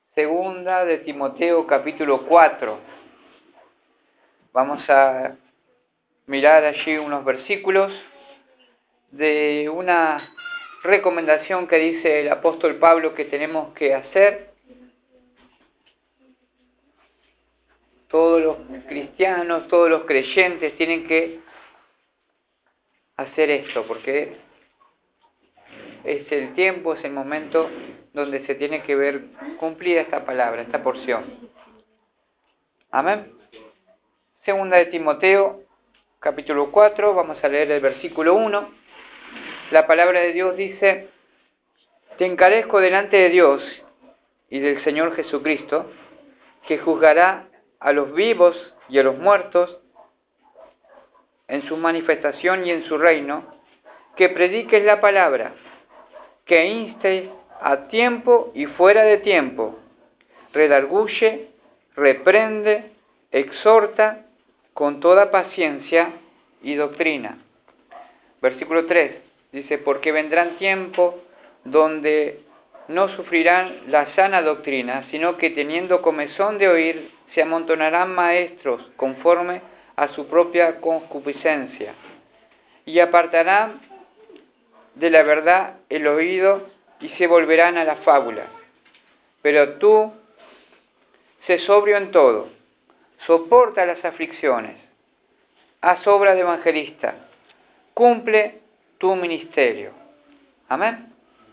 Segunda de Timoteo capítulo 4. Vamos a mirar allí unos versículos de una recomendación que dice el apóstol Pablo que tenemos que hacer. Todos los cristianos, todos los creyentes tienen que hacer esto, porque es el tiempo, es el momento donde se tiene que ver cumplida esta palabra, esta porción. Amén. Segunda de Timoteo, capítulo 4, vamos a leer el versículo 1. La palabra de Dios dice: Te encarezco delante de Dios y del Señor Jesucristo, que juzgará a los vivos y a los muertos en su manifestación y en su reino, que prediques la palabra, que instes a tiempo y fuera de tiempo, redarguye, reprende, exhorta con toda paciencia y doctrina. Versículo 3 dice: Porque vendrán tiempos donde no sufrirán la sana doctrina, sino que teniendo comezón de oír, se amontonarán maestros conforme a su propia concupiscencia, y apartarán de la verdad el oído y se volverán a la fábula. Pero tú, sé sobrio en todo, soporta las aflicciones, haz obra de evangelista, cumple tu ministerio. Amén.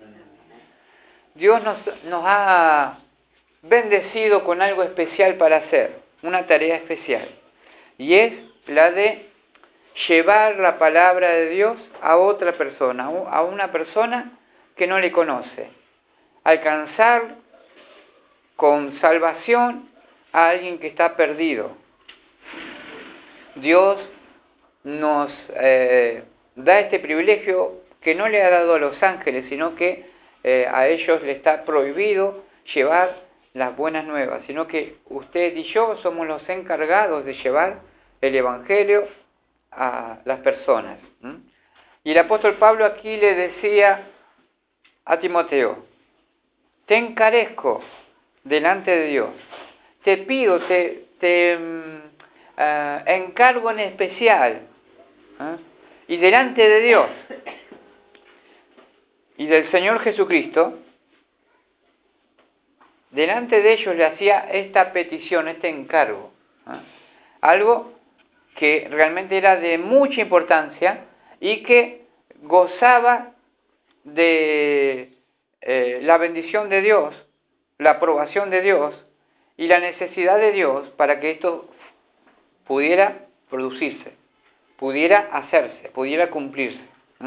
Dios nos ha bendecido con algo especial para hacer, una tarea especial, y es la de llevar la palabra de Dios a otra persona, a una persona que no le conoce, alcanzar con salvación a alguien que está perdido. Dios nos da este privilegio que no le ha dado a los ángeles, sino que a ellos le está prohibido llevar las buenas nuevas, sino que usted y yo somos los encargados de llevar el Evangelio a las personas. Y el apóstol Pablo aquí le decía a Timoteo: te encarezco delante de Dios, te pido, te encargo en especial, y delante de Dios y del Señor Jesucristo, delante de ellos le hacía esta petición, este encargo, algo que realmente era de mucha importancia y que gozaba de la bendición de Dios, la aprobación de Dios y la necesidad de Dios para que esto pudiera producirse, pudiera hacerse, pudiera cumplirse.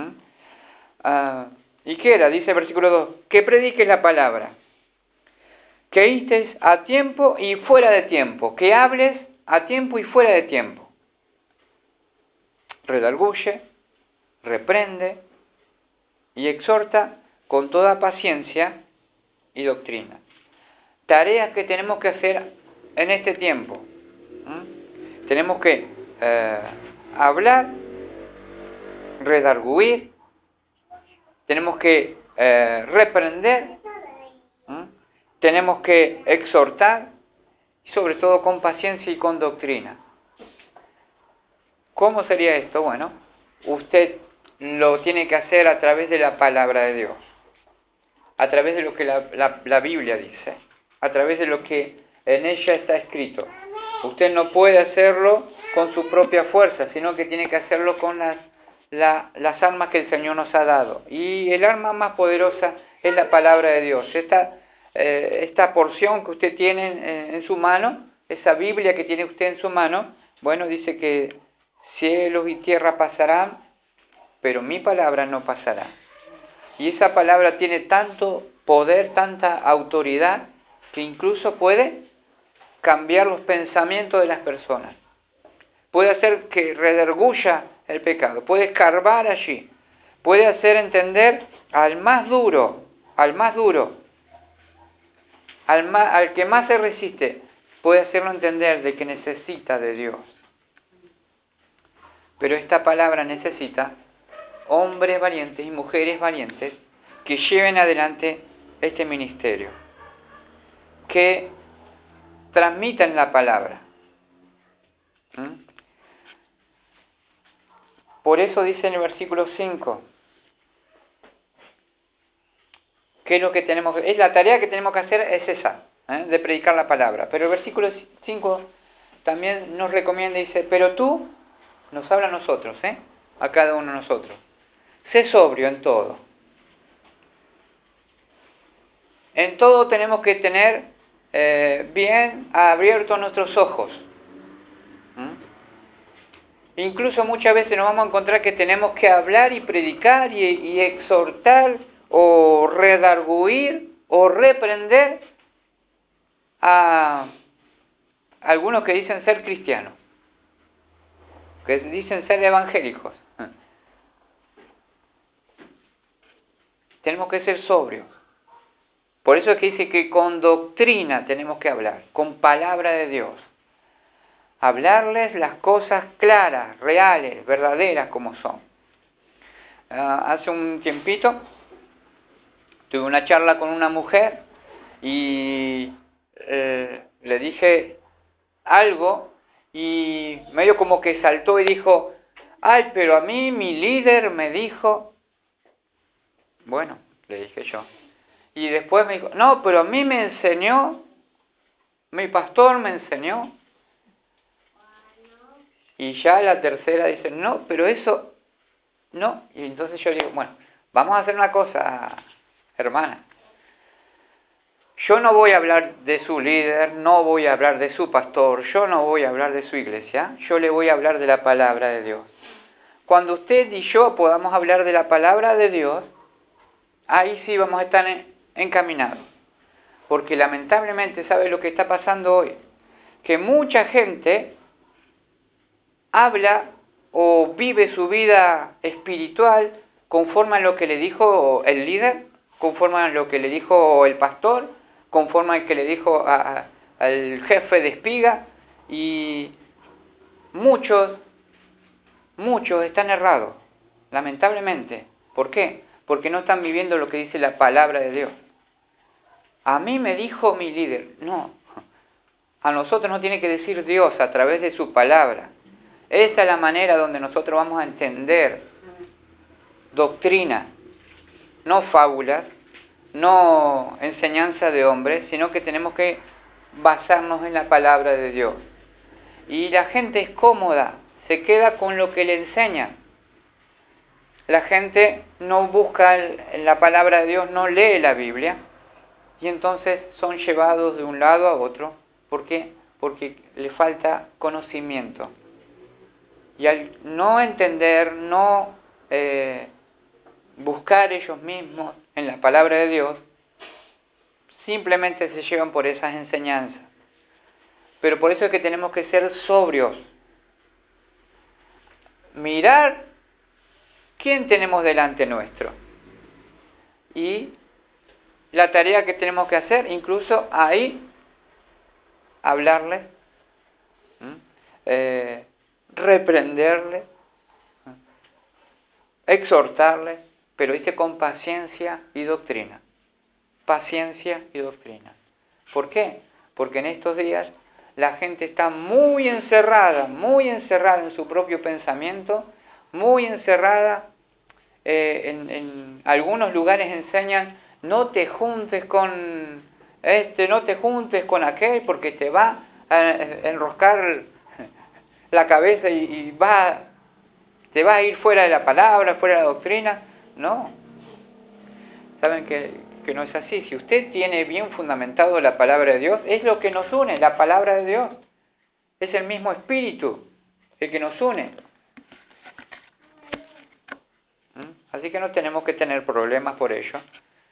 ¿Y qué era? Dice el versículo 2, que prediques la palabra, que instes a tiempo y fuera de tiempo, que hables a tiempo y fuera de tiempo. Redarguye, reprende y exhorta con toda paciencia y doctrina. Tareas que tenemos que hacer en este tiempo. Tenemos que hablar, redarguir, tenemos que reprender, tenemos que exhortar, y sobre todo con paciencia y con doctrina. ¿Cómo sería esto? Bueno, usted lo tiene que hacer a través de la palabra de Dios, a través de lo que la Biblia dice, a través de lo que en ella está escrito. Usted no puede hacerlo con su propia fuerza, sino que tiene que hacerlo con las armas que el Señor nos ha dado. Y el arma más poderosa es la palabra de Dios. Esta porción que usted tiene en su mano, esa Biblia que tiene usted en su mano, bueno, dice que cielos y tierra pasarán, pero mi palabra no pasará. Y esa palabra tiene tanto poder, tanta autoridad, que incluso puede cambiar los pensamientos de las personas. Puede hacer que redarguya el pecado, puede escarbar allí, puede hacer entender al más duro, al que más se resiste, puede hacerlo entender de que necesita de Dios. Pero esta palabra necesita hombres valientes y mujeres valientes que lleven adelante este ministerio. que transmitan la palabra. Por eso dice en el versículo 5, que es lo que tenemos, es la tarea que tenemos que hacer, es esa, de predicar la palabra. Pero el versículo 5 también nos recomienda, dice, pero tú, nos habla a nosotros, a cada uno de nosotros, sé sobrio en todo. En todo tenemos que tener bien abiertos nuestros ojos. Incluso muchas veces nos vamos a encontrar que tenemos que hablar y predicar y exhortar o redarguir o reprender a algunos que dicen ser cristianos, que dicen ser evangélicos. Tenemos que ser sobrios. Por eso es que dice que con doctrina tenemos que hablar, con palabra de Dios. Hablarles las cosas claras, reales, verdaderas como son. Hace un tiempito tuve una charla con una mujer y le dije algo y medio como que saltó y dijo, ay, pero a mí mi líder me dijo, bueno, le dije yo. Y después me dijo, no, pero a mí me enseñó, mi pastor me enseñó. Y ya la tercera dice, no, pero eso, no. Y entonces yo digo, bueno, vamos a hacer una cosa, hermana. Yo no voy a hablar de su líder, no voy a hablar de su pastor, yo no voy a hablar de su iglesia, yo le voy a hablar de la palabra de Dios. Cuando usted y yo podamos hablar de la palabra de Dios, ahí sí vamos a estar encaminados. Porque lamentablemente, ¿sabe lo que está pasando hoy? Que mucha gente habla o vive su vida espiritual conforme a lo que le dijo el líder, conforme a lo que le dijo el pastor, conforme a lo que le dijo al jefe de espiga, y muchos están errados, lamentablemente. ¿Por qué? Porque no están viviendo lo que dice la palabra de Dios. A mí me dijo mi líder, no, a nosotros nos tiene que decir Dios a través de su palabra. Esa es la manera donde nosotros vamos a entender doctrina, no fábulas, no enseñanza de hombres, sino que tenemos que basarnos en la palabra de Dios. Y la gente es cómoda, se queda con lo que le enseñan. La gente no busca la palabra de Dios, no lee la Biblia, y entonces son llevados de un lado a otro. ¿Por qué? Porque le falta conocimiento. Y al no entender, no buscar ellos mismos en la palabra de Dios, simplemente se llevan por esas enseñanzas. Pero por eso es que tenemos que ser sobrios. Mirar quién tenemos delante nuestro. Y la tarea que tenemos que hacer, incluso ahí, hablarle, reprenderle, exhortarle, pero dice con paciencia y doctrina. Paciencia y doctrina. ¿Por qué? Porque en estos días la gente está muy encerrada en su propio pensamiento, muy encerrada. En algunos lugares enseñan, no te juntes con no te juntes con aquel porque te va a enroscar la cabeza y te va a ir fuera de la palabra, fuera de la doctrina. No, saben que no es así. Si usted tiene bien fundamentado la palabra de Dios, es lo que nos une, la palabra de Dios. Es el mismo espíritu el que nos une. Así que no tenemos que tener problemas por ello.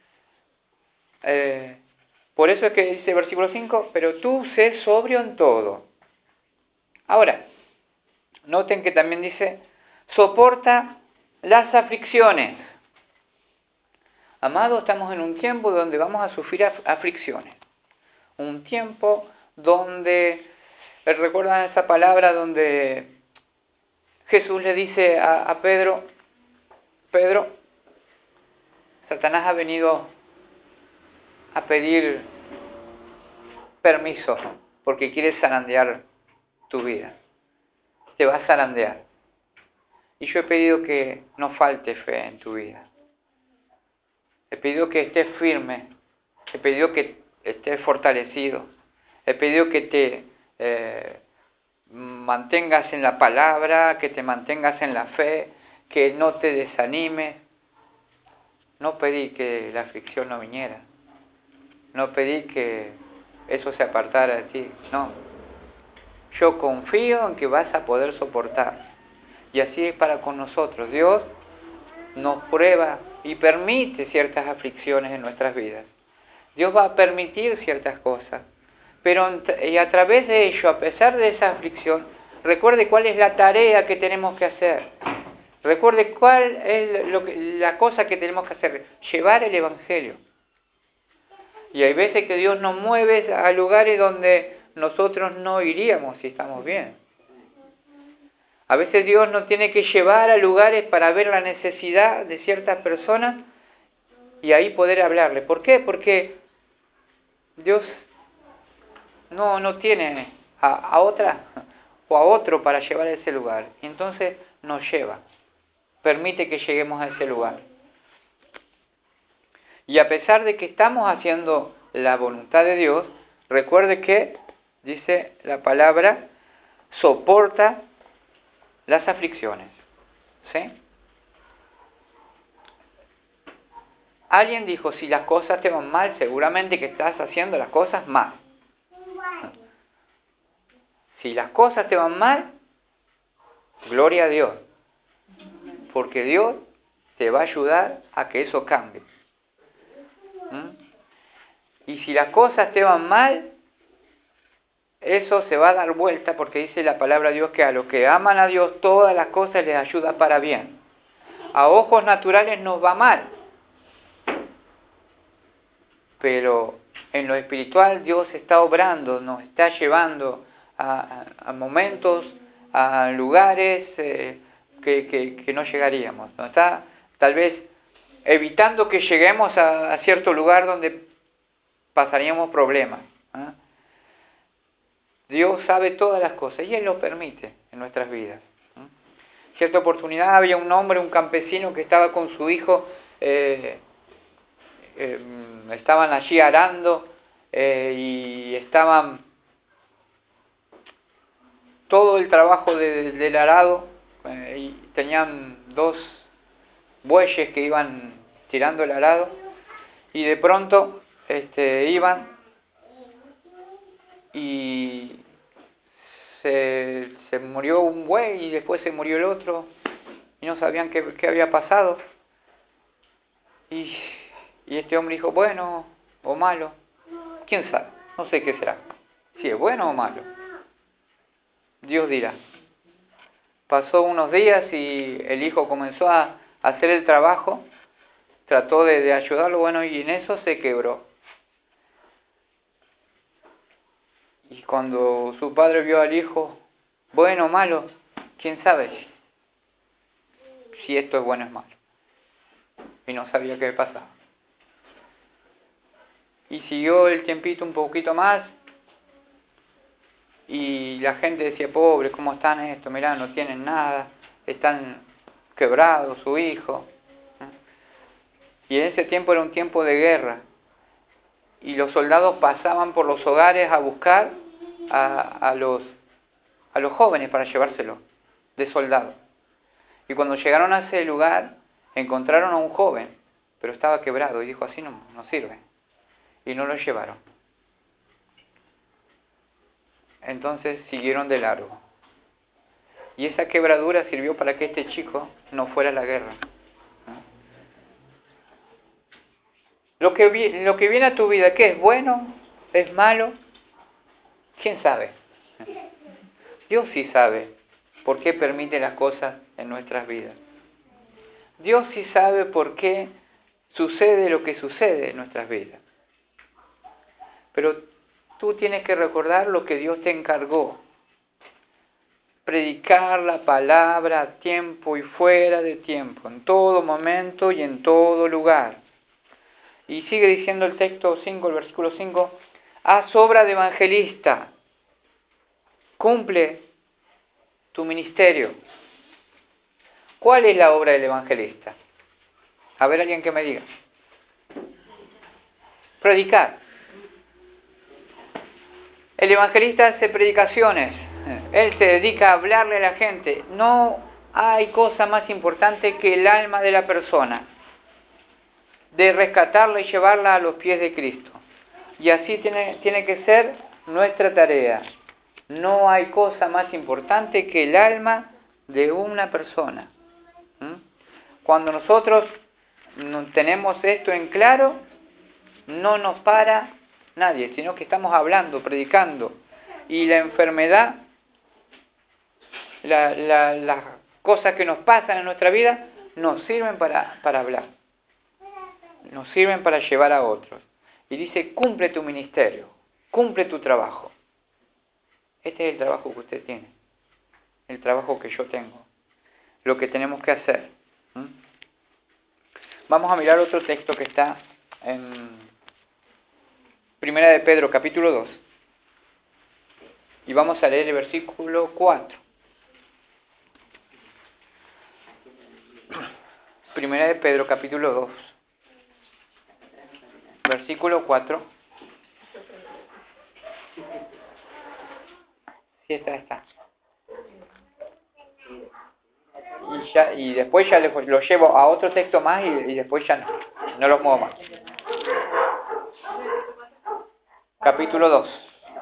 Por eso es que dice el versículo 5, pero tú sé sobrio en todo. Ahora, noten que también dice, soporta las aflicciones. Amados, estamos en un tiempo donde vamos a sufrir aflicciones. Un tiempo donde, ¿recuerdan esa palabra donde Jesús le dice a Pedro, Pedro, Satanás ha venido a pedir permiso, porque quiere zarandear tu vida. Te va a zarandear. Y yo he pedido que no falte fe en tu vida. He pedido que estés firme. He pedido que estés fortalecido. He pedido que te mantengas en la palabra, que te mantengas en la fe, que no te desanimes. No pedí que la aflicción no viniera. No pedí que eso se apartara de ti. No. Yo confío en que vas a poder soportar. Y así es para con nosotros. Dios nos prueba y permite ciertas aflicciones en nuestras vidas. Dios va a permitir ciertas cosas. Pero y a través de ello, a pesar de esa aflicción, recuerde cuál es la tarea que tenemos que hacer. Recuerde cuál es la cosa que tenemos que hacer. Llevar el Evangelio. Y hay veces que Dios nos mueve a lugares donde nosotros no iríamos si estamos bien. A veces Dios nos tiene que llevar a lugares para ver la necesidad de ciertas personas y ahí poder hablarle. ¿Por qué? Porque Dios no tiene a otra o a otro para llevar a ese lugar. Y entonces nos lleva, permite que lleguemos a ese lugar. Y a pesar de que estamos haciendo la voluntad de Dios, recuerde que, dice la palabra, soporta las aflicciones. ¿Sí? Alguien dijo, si las cosas te van mal, seguramente que estás haciendo las cosas mal. Si las cosas te van mal, gloria a Dios. Porque Dios te va a ayudar a que eso cambie. Y si las cosas te van mal, eso se va a dar vuelta porque dice la palabra de Dios que a los que aman a Dios todas las cosas les ayuda para bien. A ojos naturales nos va mal, pero en lo espiritual Dios está obrando, nos está llevando a momentos, a lugares que no llegaríamos. Nos está tal vez evitando que lleguemos a cierto lugar donde pasaríamos problemas. Dios sabe todas las cosas y Él lo permite en nuestras vidas. Cierta oportunidad había un hombre, un campesino que estaba con su hijo, estaban allí arando y estaban todo el trabajo del arado y tenían 2 bueyes que iban tirando el arado y de pronto iban y se murió un buey y después se murió el otro y no sabían qué había pasado y este hombre dijo, bueno o malo, quién sabe, no sé qué será, si es bueno o malo, Dios dirá. Pasó unos días y el hijo comenzó a hacer el trabajo, trató de ayudarlo, bueno, y en eso se quebró. Y cuando su padre vio al hijo, bueno o malo, quién sabe si esto es bueno o es malo. Y no sabía qué pasaba. Y siguió el tiempito un poquito más, y la gente decía, pobre, ¿cómo están estos? Mirá, no tienen nada, están quebrados, su hijo. Y en ese tiempo era un tiempo de guerra. Y los soldados pasaban por los hogares a buscar a los jóvenes para llevárselos de soldados. Y cuando llegaron a ese lugar, encontraron a un joven, pero estaba quebrado, y dijo, así no sirve. Y no lo llevaron. Entonces siguieron de largo. Y esa quebradura sirvió para que este chico no fuera a la guerra. Lo que viene a tu vida, ¿qué es bueno? ¿Es malo? ¿Quién sabe? Dios sí sabe por qué permite las cosas en nuestras vidas. Dios sí sabe por qué sucede lo que sucede en nuestras vidas. Pero tú tienes que recordar lo que Dios te encargó. Predicar la palabra a tiempo y fuera de tiempo, en todo momento y en todo lugar. Y sigue diciendo el texto 5, el versículo 5, haz obra de evangelista, cumple tu ministerio. ¿Cuál es la obra del evangelista? A ver, alguien que me diga. Predicar. El evangelista hace predicaciones. Él se dedica a hablarle a la gente. No hay cosa más importante que el alma de la persona, de rescatarla y llevarla a los pies de Cristo. Y así tiene que ser nuestra tarea. No hay cosa más importante que el alma de una persona. Cuando nosotros tenemos esto en claro, no nos para nadie, sino que estamos hablando, predicando. Y la enfermedad, las cosas que nos pasan en nuestra vida, nos sirven para hablar. Nos sirven para llevar a otros. Y dice, cumple tu ministerio, cumple tu trabajo. Este es el trabajo que usted tiene, el trabajo que yo tengo, lo que tenemos que hacer. Vamos a mirar otro texto que está en Primera de Pedro, capítulo 2. Y vamos a leer el versículo 4. Primera de Pedro, capítulo 2. Versículo 4. Sí, está. Y después ya lo llevo a otro texto más y después ya no lo muevo más. Capítulo 2.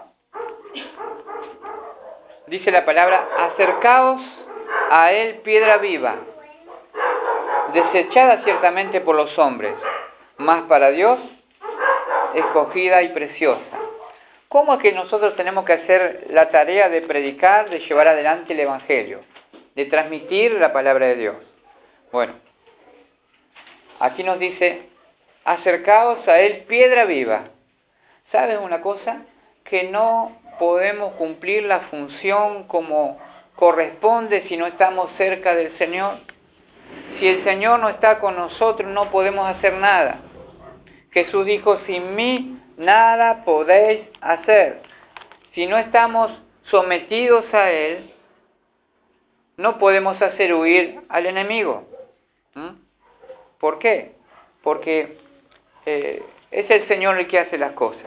Dice la palabra, acercaos a él piedra viva, desechada ciertamente por los hombres, mas para Dios escogida y preciosa. ¿Cómo es que nosotros tenemos que hacer la tarea de predicar, de llevar adelante el Evangelio, de transmitir la palabra de Dios? Bueno, aquí nos dice, acercaos a él piedra viva. ¿Sabes una cosa? Que no podemos cumplir la función como corresponde si no estamos cerca del Señor. Si el Señor no está con nosotros, no podemos hacer nada. Jesús dijo, sin mí nada podéis hacer. Si no estamos sometidos a Él, no podemos hacer huir al enemigo. ¿Por qué? Porque es el Señor el que hace las cosas.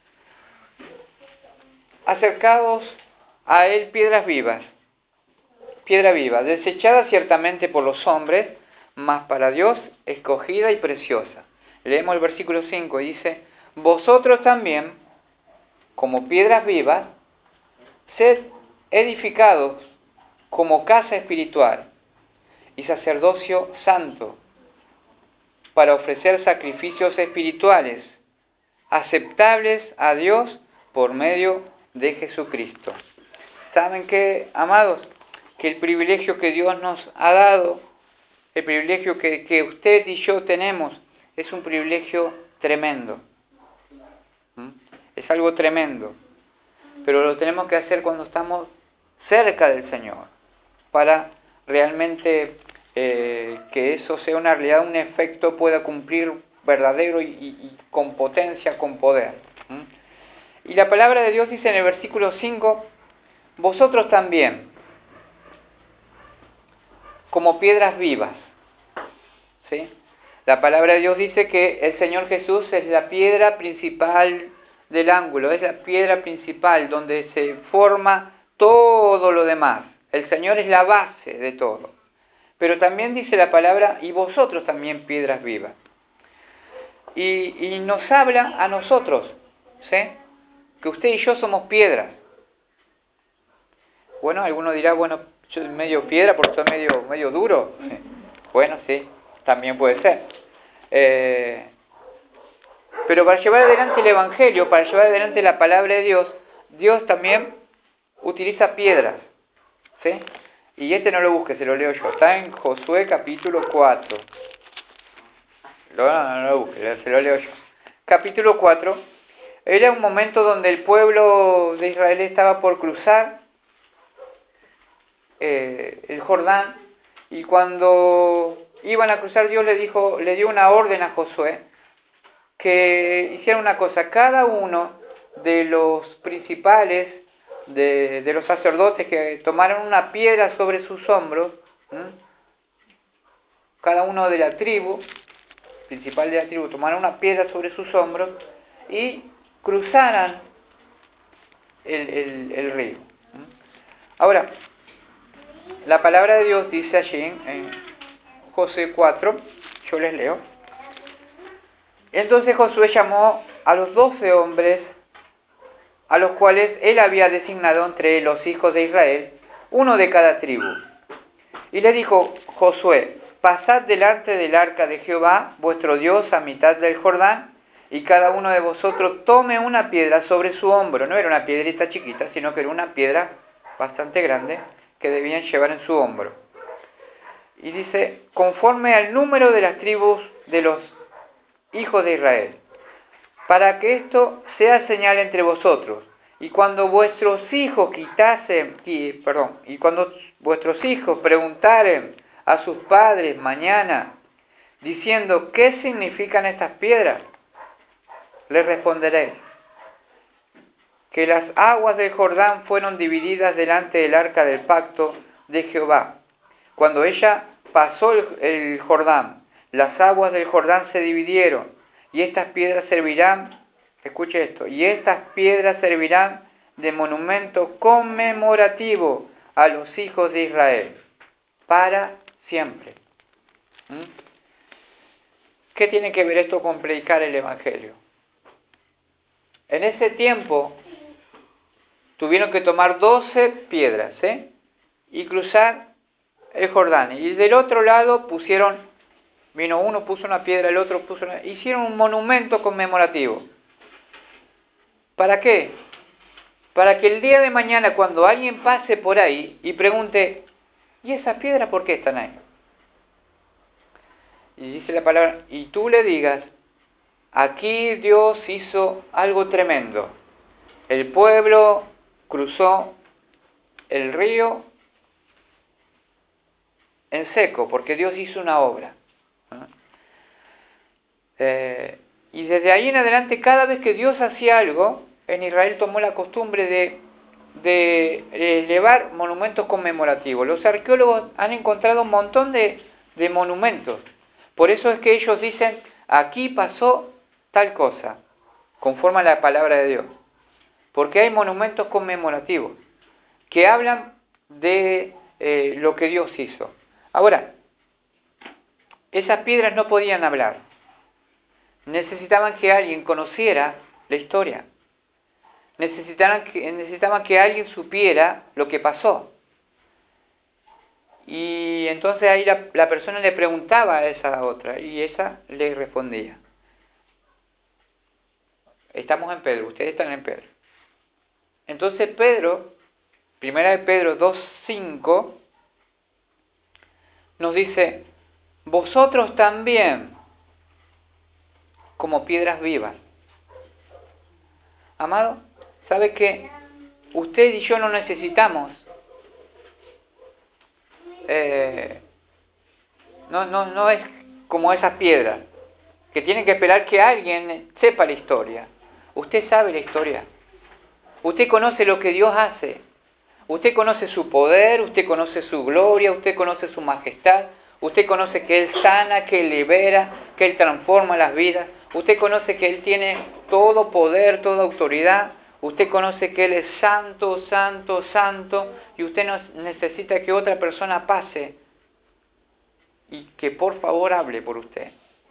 Acercaos a Él piedra viva, desechada ciertamente por los hombres, mas para Dios escogida y preciosa. Leemos el versículo 5 y dice, vosotros también, como piedras vivas, sed edificados como casa espiritual y sacerdocio santo, para ofrecer sacrificios espirituales, aceptables a Dios por medio de Jesucristo. ¿Saben qué, amados? Que el privilegio que Dios nos ha dado, el privilegio que usted y yo tenemos, es un privilegio tremendo. Es algo tremendo. Pero lo tenemos que hacer cuando estamos cerca del Señor, para realmente que eso sea una realidad, un efecto pueda cumplir verdadero y con potencia, con poder. Y la palabra de Dios dice en el versículo 5, vosotros también, como piedras vivas. ¿Sí? La palabra de Dios dice que el Señor Jesús es la piedra principal del ángulo, es la piedra principal donde se forma todo lo demás. El Señor es la base de todo. Pero también dice la palabra, y vosotros también piedras vivas. Y nos habla a nosotros, ¿sí? Que usted y yo somos piedras. Bueno, alguno dirá, bueno, yo soy medio piedra porque soy medio duro. Bueno, sí, también puede ser. Pero para llevar adelante el Evangelio, para llevar adelante la palabra de Dios, Dios también utiliza piedras. ¿Sí? Y no lo busque, se lo leo yo. Está en Josué capítulo 4. No lo busque, se lo leo yo. Capítulo 4. Era un momento donde el pueblo de Israel estaba por cruzar el Jordán, y cuando iban a cruzar, Dios le dio una orden a Josué que hiciera una cosa: cada uno de los principales, de los sacerdotes, que tomaron una piedra sobre sus hombros, cada uno de la tribu, principal de la tribu, tomaron una piedra sobre sus hombros y cruzaran el río. Ahora, la palabra de Dios dice allí en Josué 4, yo les leo. Entonces Josué llamó a los 12 hombres a los cuales él había designado entre los hijos de Israel, uno de cada tribu. Y le dijo Josué: pasad delante del arca de Jehová, vuestro Dios, a mitad del Jordán, y cada uno de vosotros tome una piedra sobre su hombro. No era una piedrita chiquita, sino que era una piedra bastante grande que debían llevar en su hombro. Y dice: conforme al número de las tribus de los hijos de Israel, para que esto sea señal entre vosotros. Y cuando vuestros hijos preguntaren a sus padres mañana, diciendo: ¿qué significan estas piedras?, les responderéis: que las aguas del Jordán fueron divididas delante del arca del pacto de Jehová. Cuando ella pasó el Jordán, las aguas del Jordán se dividieron, y estas piedras servirán, escuche esto, y estas piedras servirán de monumento conmemorativo a los hijos de Israel, para siempre. ¿Qué tiene que ver esto con predicar el Evangelio? En ese tiempo tuvieron que tomar 12 piedras, y cruzar el Jordán. Y del otro lado vino uno, puso una piedra, el otro puso una... Hicieron un monumento conmemorativo. ¿Para qué? Para que el día de mañana, cuando alguien pase por ahí y pregunte: ¿y esas piedras por qué están ahí? Y dice la palabra, y tú le digas: aquí Dios hizo algo tremendo. El pueblo cruzó el río en seco, porque Dios hizo una obra. Y desde ahí en adelante, cada vez que Dios hacía algo, en Israel tomó la costumbre de elevar monumentos conmemorativos. Los arqueólogos han encontrado un montón de monumentos. Por eso es que ellos dicen: aquí pasó tal cosa, conforme a la palabra de Dios. Porque hay monumentos conmemorativos que hablan de lo que Dios hizo. Ahora, esas piedras no podían hablar. Necesitaban que alguien conociera la historia. Necesitaban que alguien supiera lo que pasó. Y entonces ahí la persona le preguntaba a esa otra, y esa le respondía. Estamos en Pedro, ustedes están en Pedro. Entonces Pedro, primera de Pedro 2:5, nos dice: vosotros también, como piedras vivas. Amado, ¿sabe que usted y yo no necesitamos no es como esas piedras que tienen que esperar que alguien sepa la historia? Usted sabe la historia. Usted conoce lo que Dios hace. Usted conoce su poder, usted conoce su gloria, usted conoce su majestad. Usted conoce que Él sana, que Él libera, que Él transforma las vidas. Usted conoce que Él tiene todo poder, toda autoridad. Usted conoce que Él es santo, santo, santo. Y usted no necesita que otra persona pase y que por favor hable por usted.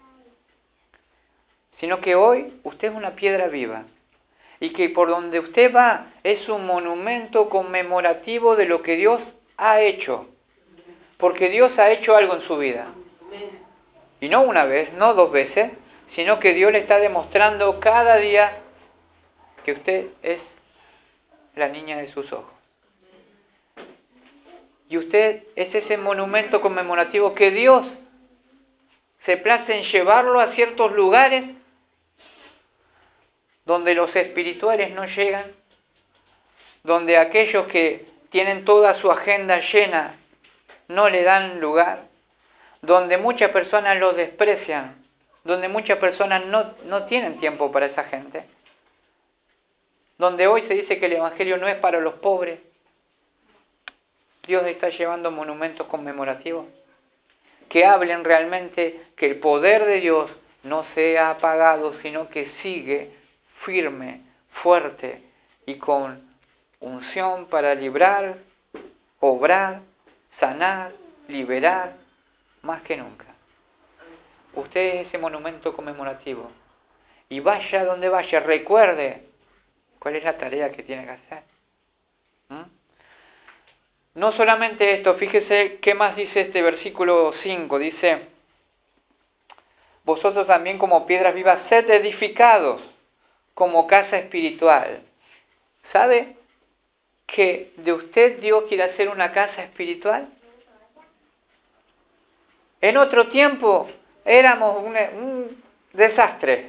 Sino que hoy usted es una piedra viva. Y que por donde usted va es un monumento conmemorativo de lo que Dios ha hecho. Porque Dios ha hecho algo en su vida. Y no una vez, no 2 veces, sino que Dios le está demostrando cada día que usted es la niña de sus ojos. Y usted es ese monumento conmemorativo que Dios se place en llevarlo a ciertos lugares donde los espirituales no llegan, donde aquellos que tienen toda su agenda llena no le dan lugar, donde muchas personas los desprecian, donde muchas personas no tienen tiempo para esa gente. donde hoy se dice que el Evangelio no es para los pobres, Dios está llevando monumentos conmemorativos que hablen realmente que el poder de Dios no se ha apagado, sino que sigue firme, fuerte y con unción para librar, obrar, sanar, liberar, más que nunca. Usted es ese monumento conmemorativo. Y vaya donde vaya, recuerde cuál es la tarea que tiene que hacer. No solamente esto, fíjese qué más dice este versículo 5. Dice, vosotros también como piedras vivas, sed edificados como casa espiritual. ¿Sabe que de usted Dios quiere hacer una casa espiritual? En otro tiempo éramos un desastre.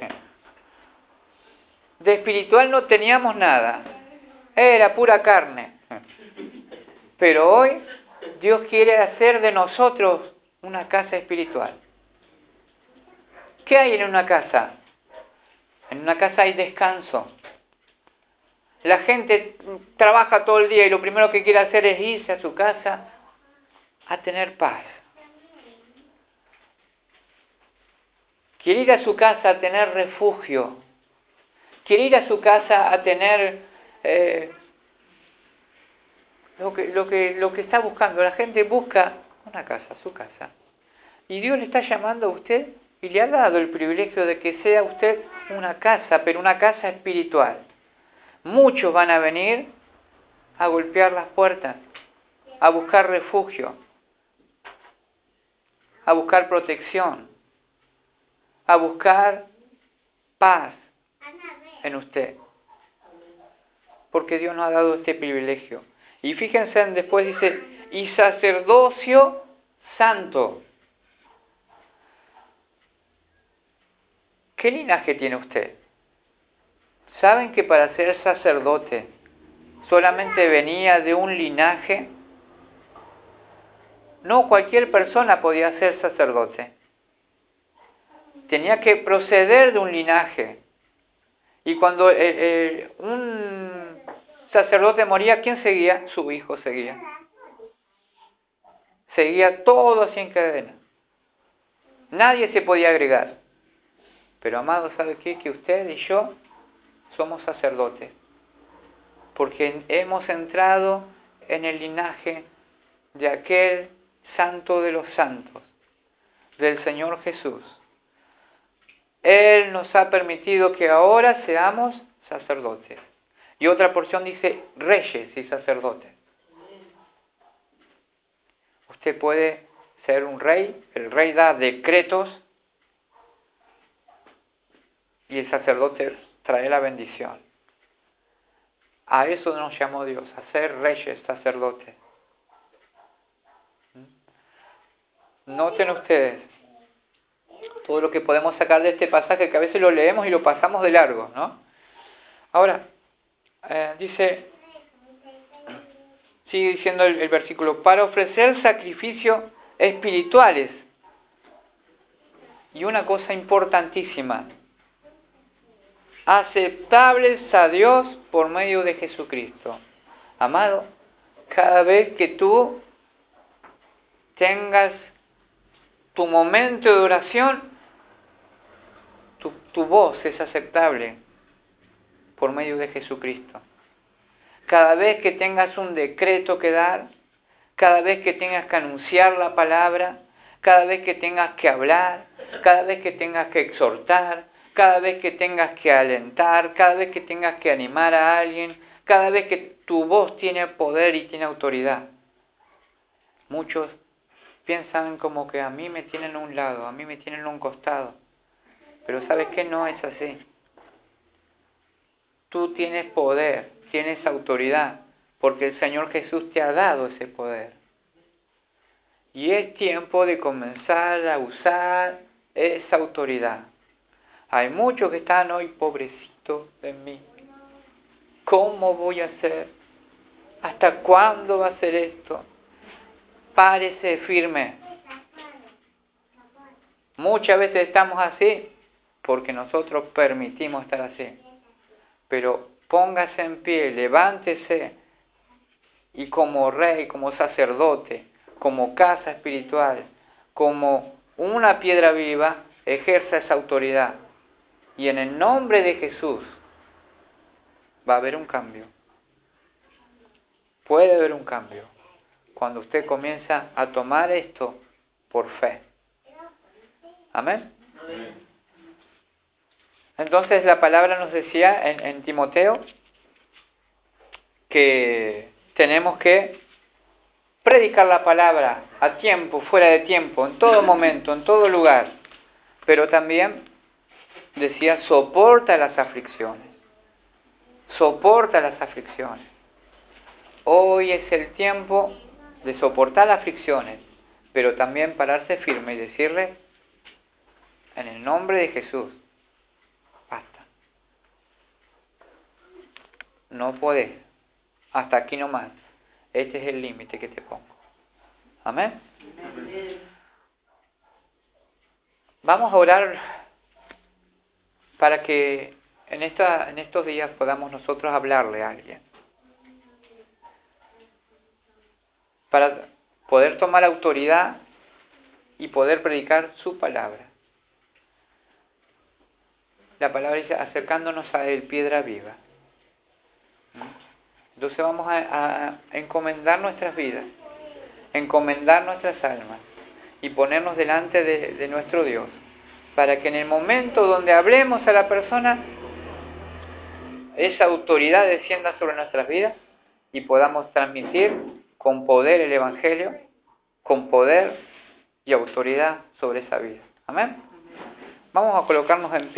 De espiritual no teníamos nada. Era pura carne. Pero hoy Dios quiere hacer de nosotros una casa espiritual. ¿Qué hay en una casa? En una casa hay descanso. La gente trabaja todo el día y lo primero que quiere hacer es irse a su casa a tener paz. Quiere ir a su casa a tener refugio. Quiere ir a su casa a tener lo que está buscando. La gente busca una casa, su casa. Y Dios le está llamando a usted y le ha dado el privilegio de que sea usted una casa, pero una casa espiritual. Muchos van a venir a golpear las puertas, a buscar refugio, a buscar protección, a buscar paz en usted. Porque Dios nos ha dado este privilegio. Y fíjense, después dice, y sacerdocio santo. ¿Qué linaje tiene usted? ¿Saben que para ser sacerdote solamente venía de un linaje? No cualquier persona podía ser sacerdote. Tenía que proceder de un linaje. Y cuando un sacerdote moría, ¿quién seguía? Su hijo seguía. Seguía todo así en cadena. Nadie se podía agregar. Pero amado, ¿sabe qué? Que usted y yo somos sacerdotes. Porque hemos entrado en el linaje de aquel santo de los santos, del Señor Jesús. Él nos ha permitido que ahora seamos sacerdotes. Y otra porción dice reyes y sacerdotes. Usted puede ser un rey, el rey da decretos y el sacerdote trae la bendición. A eso nos llamó Dios, a ser reyes, sacerdotes. Noten ustedes todo lo que podemos sacar de este pasaje, que a veces lo leemos y lo pasamos de largo, ¿no? Ahora, sigue diciendo el versículo, para ofrecer sacrificios espirituales. Y una cosa importantísima, aceptables a Dios por medio de Jesucristo. Amado, cada vez que tú tengas tu momento de oración, tu voz es aceptable por medio de Jesucristo. Cada vez que tengas un decreto que dar, cada vez que tengas que anunciar la palabra, cada vez que tengas que hablar, cada vez que tengas que exhortar, cada vez que tengas que alentar, cada vez que tengas que animar a alguien, cada vez que tu voz tiene poder y tiene autoridad. Muchos piensan como que a mí me tienen a un lado, a mí me tienen a un costado. Pero ¿sabes qué? No es así. Tú tienes poder, tienes autoridad, porque el Señor Jesús te ha dado ese poder. Y es tiempo de comenzar a usar esa autoridad. Hay muchos que están hoy, pobrecito de mí. ¿Cómo voy a hacer? ¿Hasta cuándo va a ser esto? Párese firme. Muchas veces estamos así porque nosotros permitimos estar así. Pero póngase en pie, levántese y como rey, como sacerdote, como casa espiritual, como una piedra viva, ejerza esa autoridad. Y en el nombre de Jesús va a haber un cambio. Puede haber un cambio cuando usted comienza a tomar esto por fe. Amén. Entonces la palabra nos decía en Timoteo que tenemos que predicar la palabra a tiempo, fuera de tiempo, en todo momento, en todo lugar. Pero también decía, soporta las aflicciones. Soporta las aflicciones. Hoy es el tiempo de soportar aflicciones, pero también pararse firme y decirle, en el nombre de Jesús, basta. No podés. Hasta aquí nomás. Este es el límite que te pongo. Amén. Vamos a orar para que en estos días podamos nosotros hablarle a alguien. Para poder tomar autoridad y poder predicar su palabra. La palabra dice, acercándonos a él, piedra viva. Entonces vamos a encomendar nuestras vidas, encomendar nuestras almas y ponernos delante de nuestro Dios, para que en el momento donde hablemos a la persona, esa autoridad descienda sobre nuestras vidas y podamos transmitir con poder el Evangelio, con poder y autoridad sobre esa vida. Amén. Vamos a colocarnos en pie.